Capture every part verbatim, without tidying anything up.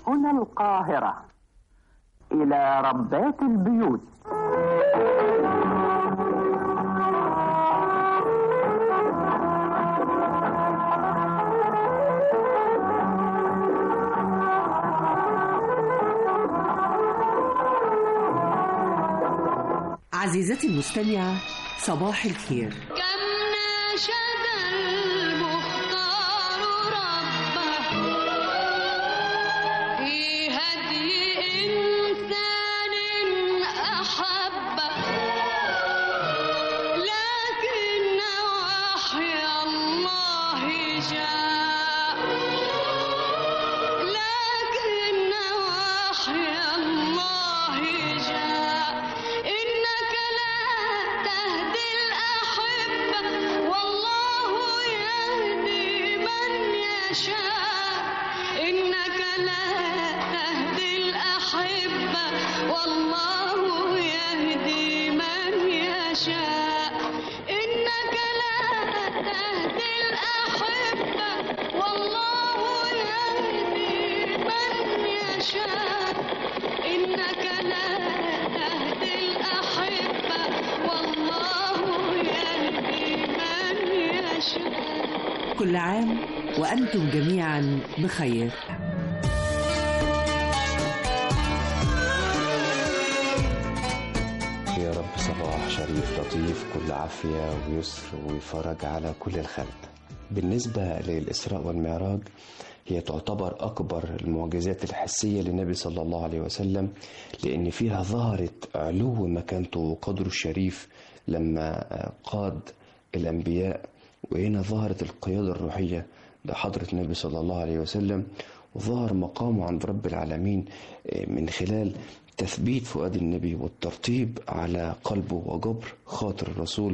هنا القاهرة، إلى ربات البيوت. عزيزتي المستمعة، صباح الخير. كم ناشد المختار ربه في هدي إنسان أحبه، لكن وحي الله جاء، لكن وحي الله جاء. إنك تهدي الأحبة والله يهدي من يشاء، إنك لا تهدي الأحبة والله يهدي من يشاء، إنك لا تهدي الأحبة والله يهدي من يشاء، إنك لا تهدي الأحبة والله يهدي من يشاء. كل عام وأنتم جميعا بخير. يا رب صباح شريف لطيف، كل عافية ويسر وفرج على كل الخلق. بالنسبة للإسراء والمعراج، هي تعتبر أكبر المعجزات الحسية للنبي صلى الله عليه وسلم، لأن فيها ظهرت علو مكانته وقدره الشريف لما قاد الأنبياء، وهنا ظهرت القيادة الروحية لحضرة النبي صلى الله عليه وسلم، وظهر مقامه عند رب العالمين من خلال تثبيت فؤاد النبي والترطيب على قلبه وجبر خاطر الرسول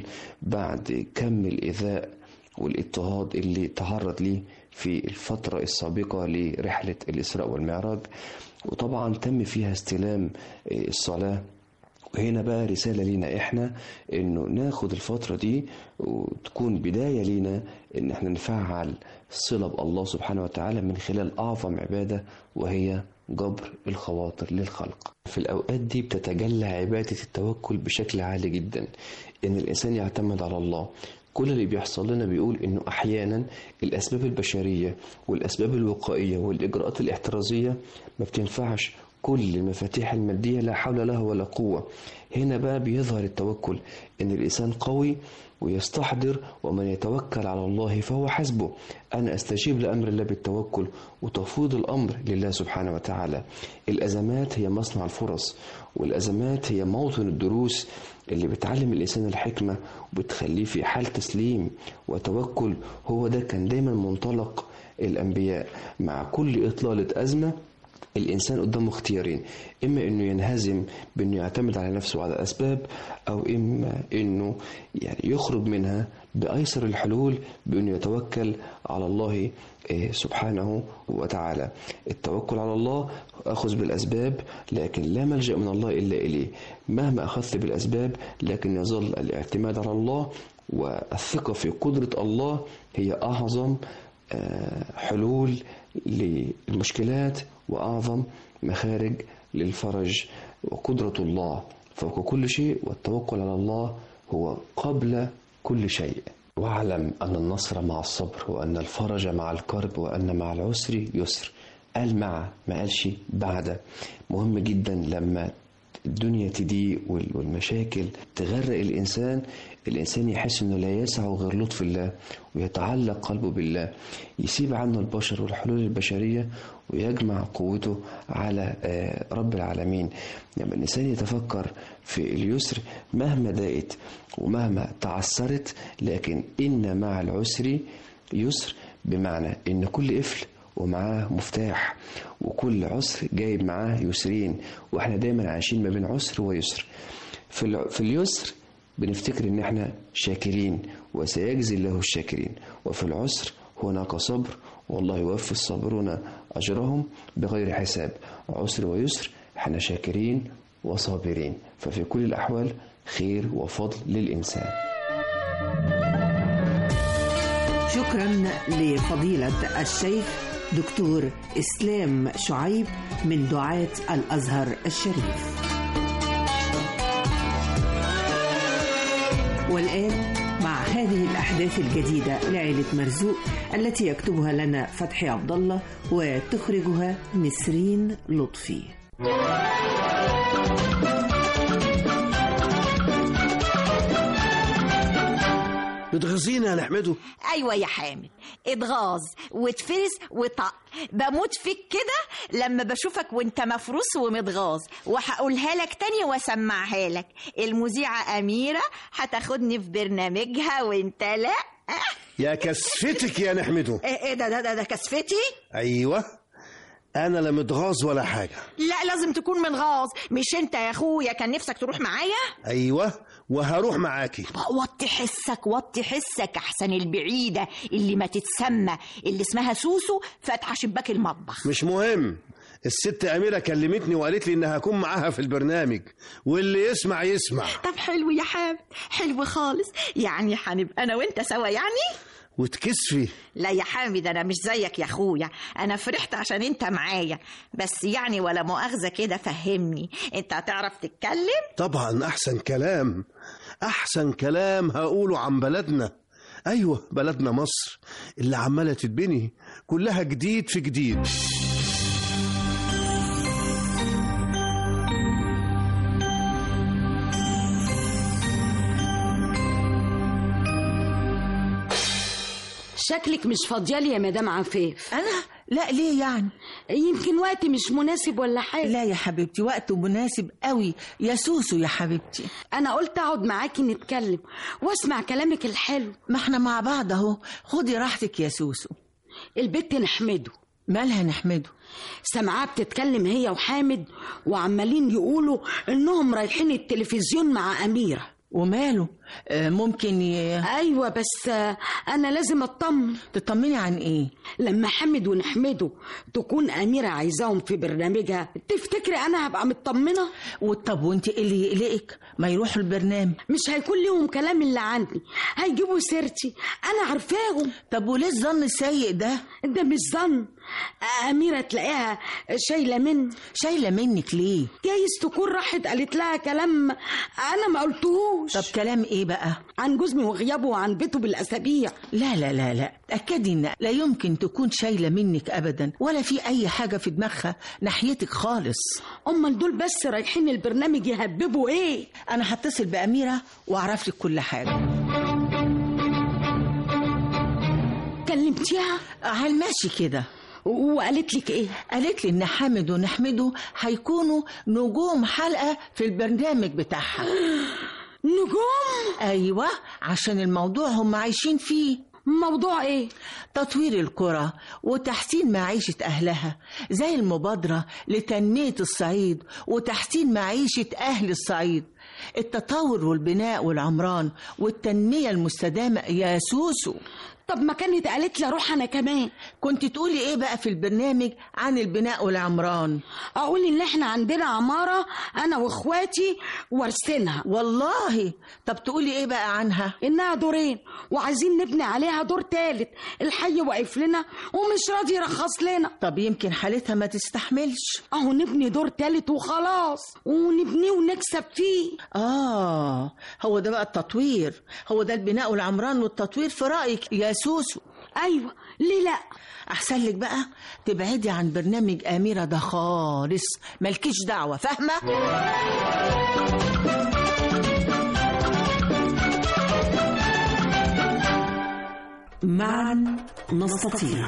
بعد كم الإيذاء والاضطهاد اللي تعرض ليه في الفترة السابقة لرحلة الإسراء والمعراج. وطبعا تم فيها استلام الصلاة، وهنا بقى رسالة لينا احنا انه ناخد الفترة دي وتكون بداية لينا ان احنا نفعل صلة بالله سبحانه وتعالى من خلال اعظم عبادة، وهي جبر الخواطر للخلق. في الاوقات دي بتتجلى عبادة التوكل بشكل عالي جدا، ان الانسان يعتمد على الله. كل اللي بيحصل لنا بيقول انه احيانا الاسباب البشرية والاسباب الوقائية والاجراءات الاحترازية ما بتنفعش كل المفاتيح المادية، لا حول لها ولا قوة. هنا بقى بيظهر التوكل، ان الانسان قوي ويستحضر ومن يتوكل على الله فهو حسبه. أنا أستجيب لأمر الله بالتوكل وتفويض الأمر لله سبحانه وتعالى. الأزمات هي مصنع الفرص، والأزمات هي موطن الدروس اللي بتعلم الإنسان الحكمة وبتخليه في حال تسليم وتوكل. هو ده كان دايما منطلق الأنبياء. مع كل إطلالة أزمة الإنسان قدامه اختيارين، إما إنه ينهزم بإنه يعتمد على نفسه وعلى الأسباب، أو إما إنه يعني يخرج منها بأيسر الحلول بإنه يتوكل على الله سبحانه وتعالى. التوكل على الله أخذ بالأسباب، لكن لا ملجأ من الله إلا إليه. مهما أخذت بالأسباب لكن يظل الاعتماد على الله والثقة في قدرة الله هي أعظم حلول للمشكلات وأعظم مخارج للفرج. وقدرة الله فوق كل شيء، والتوكل على الله هو قبل كل شيء. واعلم أن النصر مع الصبر، وأن الفرج مع الكرب، وأن مع العسر يسر. قال مع، ما قالش بعد. مهم جدا لما الدنيا تضيق والمشاكل تغرق الإنسان، الإنسان يحس أنه لا يسع غير لطف الله، ويتعلق قلبه بالله، يسيب عنه البشر والحلول البشرية ويجمع قوته على رب العالمين. لما يعني الإنسان يتفكر في اليسر مهما ضاقت ومهما تعسرت، لكن إن مع العسر يسر، بمعنى إن كل قفل ومعاه مفتاح، وكل عسر جايب معاه يسرين، واحنا دايما عايشين ما بين عسر ويسر. في, في اليسر بنفتكر ان احنا شاكرين وسيجزي الله الشاكرين، وفي العسر هناك صبر والله يوفي الصابرون اجرهم بغير حساب. عسر ويسر احنا شاكرين وصابرين، ففي كل الاحوال خير وفضل للانسان. شكرا لفضيلة الشيخ دكتور إسلام شعيب من دعاة الأزهر الشريف. والآن مع هذه الأحداث الجديدة لعائلة مرزوق التي يكتبها لنا فتحي عبد الله وتخرجها نسرين لطفي. بتغزينا يا نحمده؟ ايوه يا حامد، اتغاظ وتفرس وطق. بموت فيك كده لما بشوفك وانت مفروس ومتغاظ. وهقولها لك تاني واسمعها لك. المذيعة أميرة هتاخدني في برنامجها وانت لا. يا كسفتك يا نحمده. ايه ده ده ده, ده كسفتي؟ ايوه، انا لا متغاظ ولا حاجه. لا لازم تكون متغاظ. مش انت يا اخويا كان نفسك تروح معايا؟ ايوه وهروح معاكي. وطي حسك وطي حسك احسن. البعيده اللي ما تتسمى اللي اسمها سوسو فاتحه شباك المطبخ. مش مهم، الست أميرة كلمتني وقالت لي إنها هكون معاها في البرنامج، واللي يسمع يسمع. طب حلو يا حامد، حلو خالص. يعني هنبقى أنا وأنت سوا يعني؟ وتكسفي؟ لا يا حامد، أنا مش زيك يا أخويا. أنا فرحت عشان أنت معايا، بس يعني ولا مؤاخذة كده فهمني، أنت هتعرف تتكلم؟ طبعا، أحسن كلام أحسن كلام هقوله عن بلدنا. أيوة، بلدنا مصر اللي عمالة تتبني كلها جديد في جديد. شكلك مش فاضيالي يا مدام عفاف. أنا؟ لا، ليه يعني؟ يمكن وقتي مش مناسب ولا حاجة. لا يا حبيبتي، وقته مناسب قوي يا سوسو يا حبيبتي. أنا قلت أقعد معاكي نتكلم واسمع كلامك الحلو. ما احنا مع بعض اهو، خدي راحتك يا سوسو. البت نحمده. مالها نحمده؟ سمعها بتتكلم هي وحامد وعمالين يقولوا إنهم رايحين التلفزيون مع أميرة. وماله؟ آه ممكن ي... أيوة، بس آه أنا لازم أطمن. تطمني عن إيه؟ لما حمد ونحمده تكون أميرة عايزاهم في برنامجها، تفتكري أنا هبقى مطمنة؟ طب وانت إيه اللي يقلقك؟ ما يروحوا البرنامج. مش هيكون ليهم كلام اللي عني، هيجيبوا سيرتي، أنا عارفاهم. طب وليه الظن السيء ده؟ ده مش ظن. أميرة تلاقيها شايلة من شايلة منك ليه؟ جايز تكون راحت قالت لها كلام أنا ما قلتهوش. طب كلام إيه بقى؟ عن جوزي وغيابه وعن بيته بالأسابيع. لا لا لا لا، تأكدي إن لا يمكن تكون شايلة منك أبدا، ولا في أي حاجة في دماغها ناحيتك خالص. أمال دول بس رايحين البرنامج يهببوا إيه؟ أنا هتصل بأميرة وأعرف لك كل حاجة. كلمتيها؟ على الماشي كده. وقالت لك ايه؟ قالت لي ان حامد ونحمده هيكونوا نجوم حلقة في البرنامج بتاعها. نجوم؟ ايوه، عشان الموضوع هم عايشين فيه. موضوع ايه؟ تطوير القرى وتحسين معيشة اهلها، زي المبادرة لتنمية الصعيد وتحسين معيشة اهل الصعيد، التطور والبناء والعمران والتنمية المستدامة يا سوسو. طب ما كانت قالت لي اروح انا كمان. كنت تقولي ايه بقى في البرنامج عن البناء والعمران؟ اقول ان احنا عندنا عمارة انا واخواتي وارثينها. والله؟ طب تقولي ايه بقى عنها؟ انها دورين وعايزين نبني عليها دور تالت. الحي واقف لنا ومش راضي يرخص لنا. طب يمكن حالتها ما تستحملش. اهو نبني دور تالت وخلاص، ونبنيه ونكسب فيه. اه، هو ده بقى التطوير، هو ده البناء والعمران والتطوير في رأيك يا سوسو؟ ايوه، ليه لا؟ احسن لك بقى تبعدي عن برنامج أميرة ده خالص، مالكيش دعوة، فاهمة؟ معا نستطيع.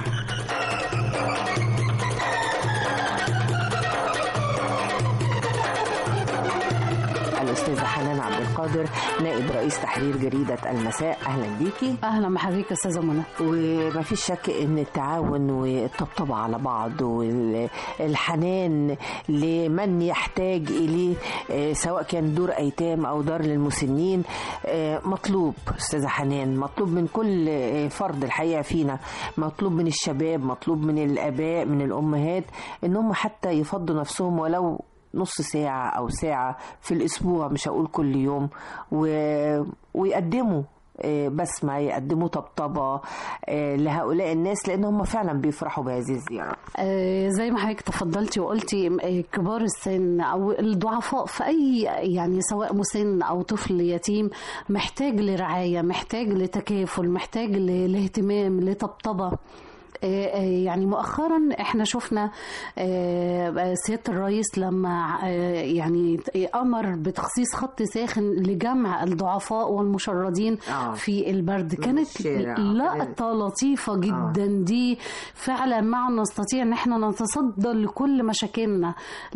الأستاذة حنان عبد القادر، نائب رئيس تحرير جريدة المساء، أهلا بيكي. أهلا بحضرتك أستاذة منى. وما فيش شك إن التعاون والطبطبة على بعض والحنان لمن يحتاج إليه سواء كان دور أيتام أو دار للمسنين مطلوب. أستاذة حنان، مطلوب من كل فرد الحقيقة فينا، مطلوب من الشباب، مطلوب من الآباء، من الأمهات، إنهم حتى يفضوا نفسهم ولو نص ساعة أو ساعة في الأسبوع، مش هقول كل يوم، و... ويقدموا بسمة، يقدموا طبطبة لهؤلاء الناس، لأن هم فعلا بيفرحوا بهذه الزيارة. زي ما حضرتك تفضلتي وقلتي، كبار السن أو الضعفاء في أي يعني سواء مسن أو طفل يتيم محتاج لرعاية، محتاج لتكافل، محتاج لاهتمام، لطبطبة. يعني مؤخرا احنا شفنا سيادة الرئيس لما يعني امر بتخصيص خط ساخن لجمع الضعفاء والمشردين آه. في البرد. كانت لقطة لطيفة جدا. آه. دي فعلا مع نستطيع ان احنا نتصدى لكل مشاكلنا،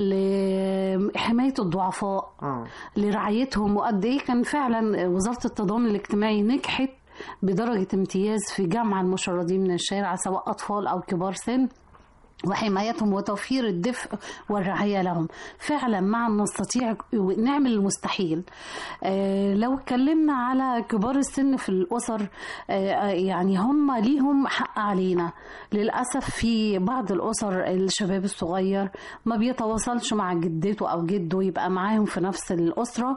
لحماية الضعفاء، آه. لرعايتهم. وقد ايه كان فعلا وزارة التضامن الاجتماعي نجحت بدرجة امتياز في جمع المشردين من الشارع سواء أطفال أو كبار سن، وحمايتهم وتوفير الدفء والرعاية لهم. فعلا مع نستطيع نعمل المستحيل. آه لو اتكلمنا على كبار السن في الأسر، آه يعني هم ليهم حق علينا. للأسف في بعض الأسر الشباب الصغير ما بيتواصلش مع جدته أو جده يبقى معاهم في نفس الأسرة.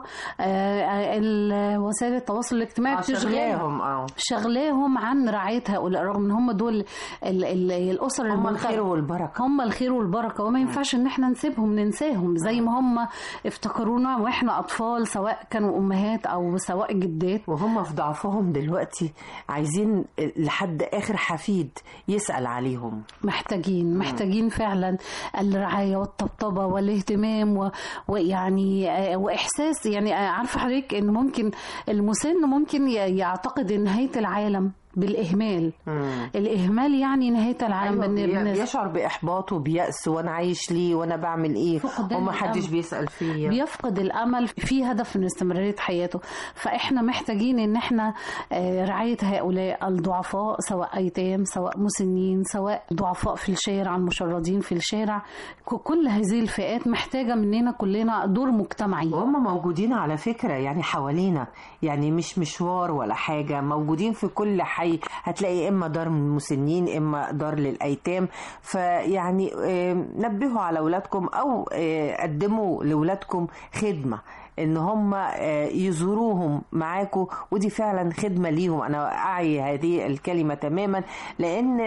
آه وسائل التواصل الاجتماعي بتشغلهم آه. شغلاهم عن رعاية هؤلاء، رغم ان هم دول ال ال الأسر هم الخير والبركة، هم الخير والبركة، وما ينفعش ان احنا نسيبهم ننساهم زي ما هم افتكرونا واحنا اطفال، سواء كانوا امهات او سواء جدات. وهم في ضعفهم دلوقتي عايزين لحد اخر حفيد يسأل عليهم. محتاجين محتاجين فعلا الرعاية والطبطبة والاهتمام و... ويعني واحساس. يعني عارفة حضرتك ان ممكن المسن ممكن يعتقد ان نهاية العالم بالإهمال. مم. الإهمال يعني نهاية العالم. أيوة بي... بيشعر بإحباط وبيأس، وأنا عايش ليه وأنا بعمل إيه وما حدش بيسأل فيه، بيفقد الأمل في هدف من استمرارية حياته. فإحنا محتاجين إن إحنا رعاية هؤلاء الضعفاء، سواء أيتام سواء مسنين سواء ضعفاء في الشارع، المشردين في الشارع. كل هذه الفئات محتاجة مننا كلنا دور مجتمعي. وهم موجودين على فكرة يعني حوالينا، يعني مش مشوار ولا حاجة، موجودين في كل حي. هتلاقي إما دار مسنين إما دار للأيتام. فيعني نبهوا على أولادكم أو قدموا لأولادكم خدمة ان هم يزوروهم معاكم، ودي فعلا خدمة ليهم. انا اعي هذه الكلمة تماما، لان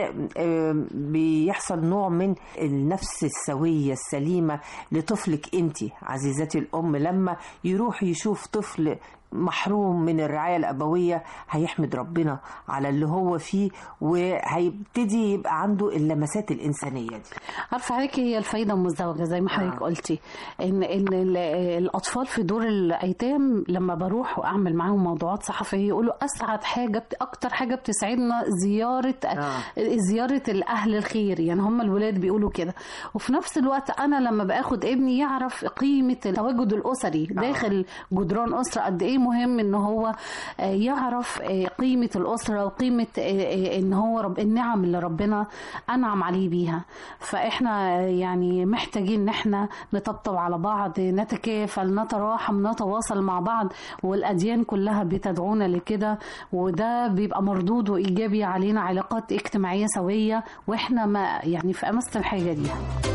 بيحصل نوع من النفس السوية السليمة لطفلك انت عزيزتي الام. لما يروح يشوف طفل محروم من الرعاية الأبوية هيحمد ربنا على اللي هو فيه، وهيبتدي يبقى عنده اللمسات الإنسانية دي. عارفة حضرتك هي الفايدة المزدوجة زي ما حضرتك آه. قلتي إن إن الأطفال في دور الأيتام لما بروح وأعمل معاهم موضوعات صحفية يقولوا أسعد حاجة أكتر حاجة بتسعدنا زيارة آه. زيارة الأهل الخير. يعني هم الولاد بيقولوا كده. وفي نفس الوقت أنا لما بأخد ابني يعرف قيمة التواجد الأسري داخل آه. جدران أسرة، قد إيه مهم ان هو يعرف قيمة الأسرة وقيمة ان هو رب النعم اللي ربنا أنعم عليه بيها. فإحنا يعني محتاجين ان احنا نطبطب على بعض، نتكافل، نتراحم، نتواصل مع بعض. والأديان كلها بتدعونا لكده، وده بيبقى مردود وإيجابي علينا، علاقات اجتماعية سوية، وإحنا ما يعني في أمس الحاجة دي.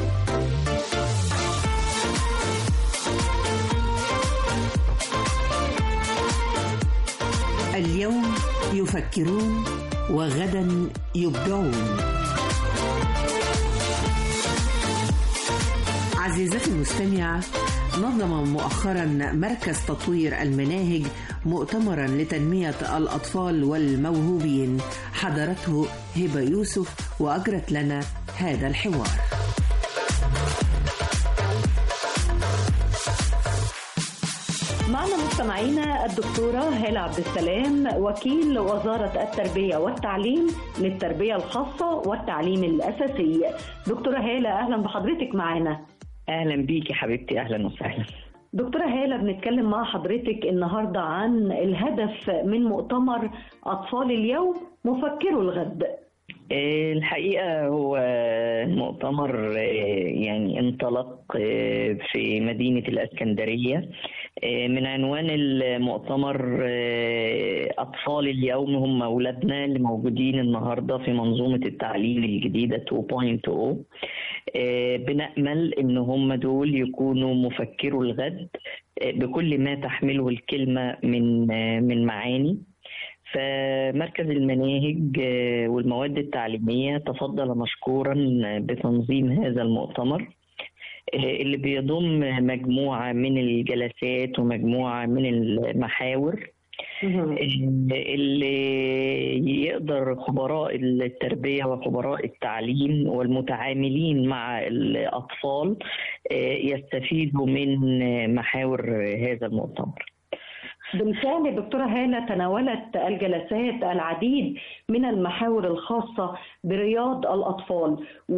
اليوم يفكرون وغدا يبدعون. عزيزتي المستمعة، نظم مؤخرا مركز تطوير المناهج مؤتمرا لتنمية الأطفال والموهوبين، حضرته هبة يوسف وأجرت لنا هذا الحوار. معنا مستمعينا الدكتورة هالة عبد السلام، وكيل وزارة التربية والتعليم للتربية الخاصة والتعليم الأساسي. دكتورة هالة أهلا بحضرتك معنا. أهلا بيكي حبيبتي، أهلا وسهلا. دكتورة هالة، بنتكلم مع حضرتك النهاردة عن الهدف من مؤتمر أطفال اليوم مفكروا الغد. الحقيقة هو مؤتمر يعني انطلق في مدينة الإسكندرية من عنوان المؤتمر أطفال اليوم هم أولادنا اللي موجودين النهاردة في منظومة التعليم الجديدة اثنين نقطة صفر. بنأمل إن هم دول يكونوا مفكروا الغد بكل ما تحمله الكلمة من من معاني. فمركز المناهج والمواد التعليمية تفضل مشكورا بتنظيم هذا المؤتمر اللي بيضم مجموعة من الجلسات ومجموعة من المحاور اللي يقدر خبراء التربية وخبراء التعليم والمتعاملين مع الأطفال يستفيدوا من محاور هذا المؤتمر. بالفعل دكتورة هالة تناولت الجلسات العديد من المحاور الخاصة برياض الأطفال،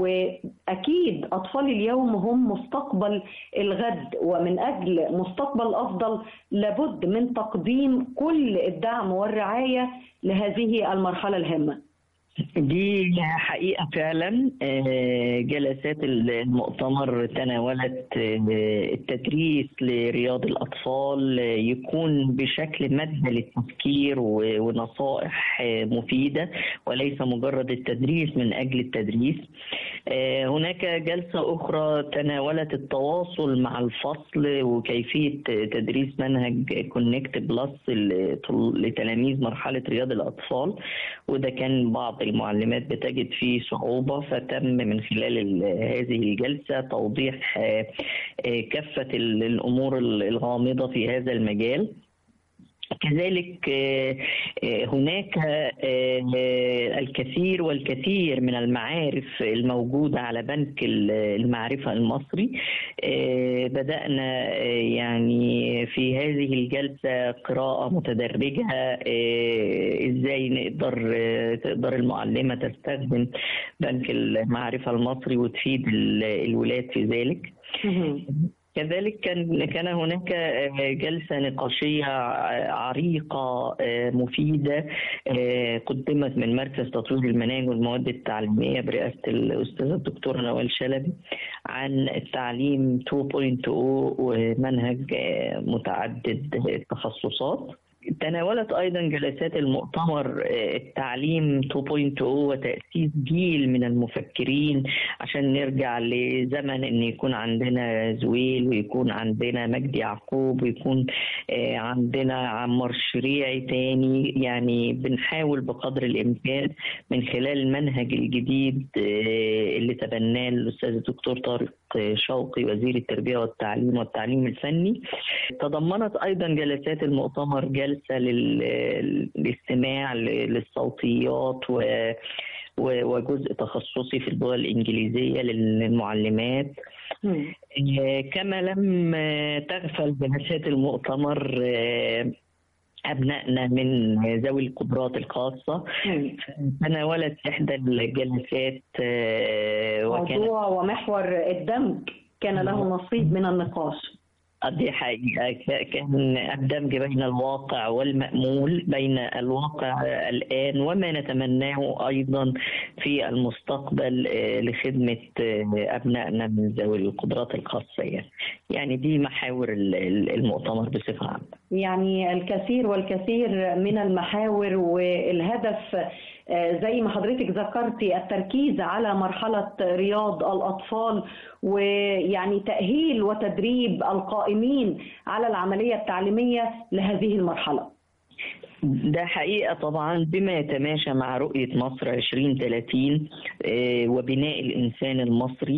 وأكيد أطفال اليوم هم مستقبل الغد، ومن أجل مستقبل أفضل لابد من تقديم كل الدعم والرعاية لهذه المرحلة الهامة. دي حقيقة فعلا. جلسات المؤتمر تناولت التدريس لرياض الأطفال يكون بشكل مادة للتفكير ونصائح مفيدة وليس مجرد التدريس من أجل التدريس. هناك جلسة أخرى تناولت التواصل مع الفصل وكيفية تدريس منهج كونكت بلس لتلاميذ مرحلة رياض الأطفال، وده كان بعض المعلمات بتجد فيه صعوبة، فتم من خلال هذه الجلسة توضيح كافة الأمور الغامضة في هذا المجال. كذلك هناك الكثير والكثير من المعارف الموجودة على بنك المعرفة المصري. بدأنا يعني في هذه الجلسة قراءة متدرجة ازاي نقدر تقدر المعلمة تستخدم بنك المعرفة المصري وتفيد الولاد في ذلك. كذلك كان كان هناك جلسة نقاشية عريقة مفيدة قدمت من مركز تطوير المناهج والمواد التعليمية برئاسة الأستاذة الدكتورة نوال شلبي عن التعليم اثنين نقطة صفر ومنهج متعدد التخصصات. تناولت أيضا جلسات المؤتمر التعليم اثنين نقطة صفر وتأسيس جيل من المفكرين عشان نرجع لزمن أن يكون عندنا زويل ويكون عندنا مجدي يعقوب ويكون عندنا عمار شريعي تاني. يعني بنحاول بقدر الإمكان من خلال المنهج الجديد اللي تبناه الأستاذ الدكتور طارق شوقي وزير التربية والتعليم والتعليم الفني. تضمنت أيضا جلسات المؤتمر جلسة للاستماع للصوتيات وجزء تخصصي في اللغة الإنجليزية للمعلمات. كما لم تغفل جلسات المؤتمر أبنائنا من ذوي القدرات الخاصة. تناولت إحدى الجلسات موضوع ومحور الدمج كان له نصيب من النقاش. دي حقيقة كان الدمج بين الواقع والمأمول، بين الواقع الآن وما نتمناه أيضا في المستقبل لخدمة أبنائنا من ذوي القدرات الخاصة. يعني دي محاور المؤتمر بصفة عامة. يعني الكثير والكثير من المحاور، والهدف زي ما حضرتك ذكرتي التركيز على مرحلة رياض الأطفال ويعني تأهيل وتدريب القائمين على العملية التعليمية لهذه المرحلة. ده حقيقة طبعا بما يتماشى مع رؤية مصر عشرين ثلاثين وبناء الإنسان المصري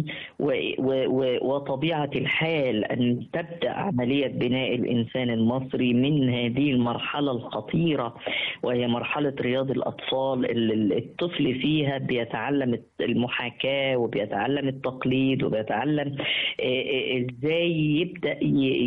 وطبيعة الحال أن تبدأ عملية بناء الإنسان المصري من هذه المرحلة الخطيرة وهي مرحلة رياض الأطفال. الطفل فيها بيتعلم المحاكاة وبيتعلم التقليد وبيتعلم إزاي يبدأ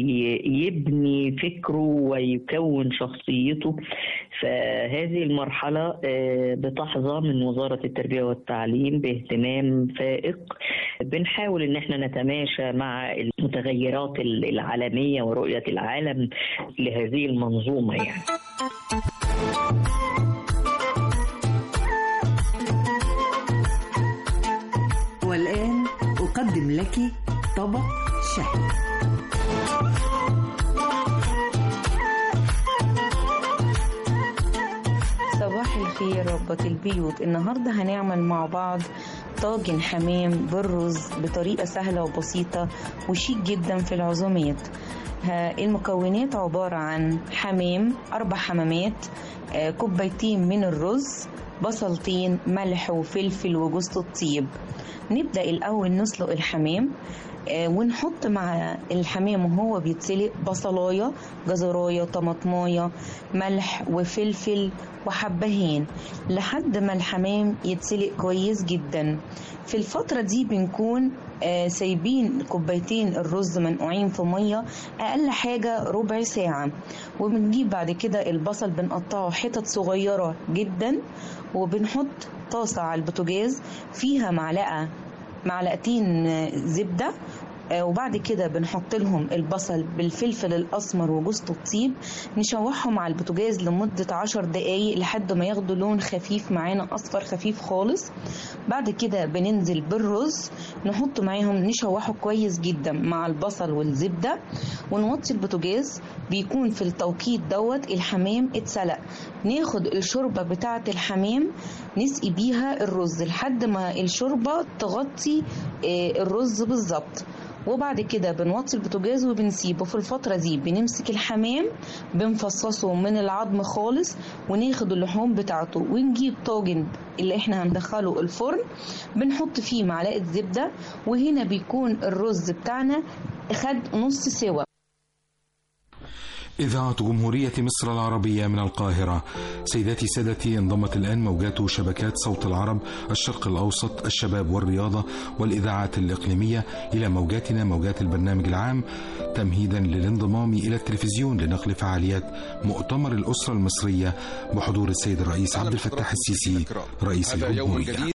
يبني فكره ويكون شخصيته. فهذه المرحلة بتحظى من وزارة التربية والتعليم باهتمام فائق. بنحاول ان احنا نتماشى مع المتغيرات العالمية ورؤية العالم لهذه المنظومة. يعني والآن أقدم لك طبق شهي. صباح الخير ربة البيوت. النهاردة هنعمل مع بعض طاجن حمام بالرز بطريقة سهلة وبسيطة وشيك جدا في العزومات. المكونات عبارة عن حمام أربع حمامات، آه، كوبايتين من الرز، بصلتين، ملح وفلفل وجوز الطيب. نبدأ الأول نسلق الحمام آه، ونحط مع الحمام وهو بيتسلق بصلاية، جزراية، طماطماية، ملح وفلفل وحبهان لحد ما الحمام يتسلق كويس جدا. في الفترة دي بنكون آه، سايبين كوبايتين الرز منقوعين في مية أقل حاجة ربع ساعة، وبنجيب بعد كده البصل بنقطعه حتت صغيرة جدا، وبنحط طاسة على البوتاجاز فيها معلقة معلقتين زبدة، وبعد كده بنحط لهم البصل بالفلفل الأسمر وجوز الطيب، نشوحهم على البوتاجاز لمدة عشر دقايق لحد ما ياخدوا لون خفيف معانا، أصفر خفيف خالص. بعد كده بننزل بالرز نحط معاهم نشوحه كويس جدا مع البصل والزبدة، ونوطي البوتاجاز. بيكون في التوقيت دوت الحمام اتسلق، ناخد الشوربة بتاعة الحمام نسقي بيها الرز لحد ما الشوربة تغطي الرز بالظبط، وبعد كده بنوطي البوتاجاز وبنسيبه. في الفترة دي بنمسك الحمام بنفصصه من العظم خالص، وناخد اللحوم بتاعته ونجيب طاجن اللي احنا هندخله الفرن، بنحط فيه معلقة زبدة، وهنا بيكون الرز بتاعنا خد نص سوا. إذاعة جمهورية مصر العربية من القاهرة. سيداتي سادتي، انضمت الآن موجات شبكات صوت العرب، الشرق الأوسط، الشباب والرياضة والإذاعات الإقليمية إلى موجاتنا موجات البرنامج العام، تمهيدا للانضمام إلى التلفزيون لنقل فعاليات مؤتمر الأسرة المصرية بحضور السيد الرئيس عبد الفتاح السيسي رئيس الجمهورية.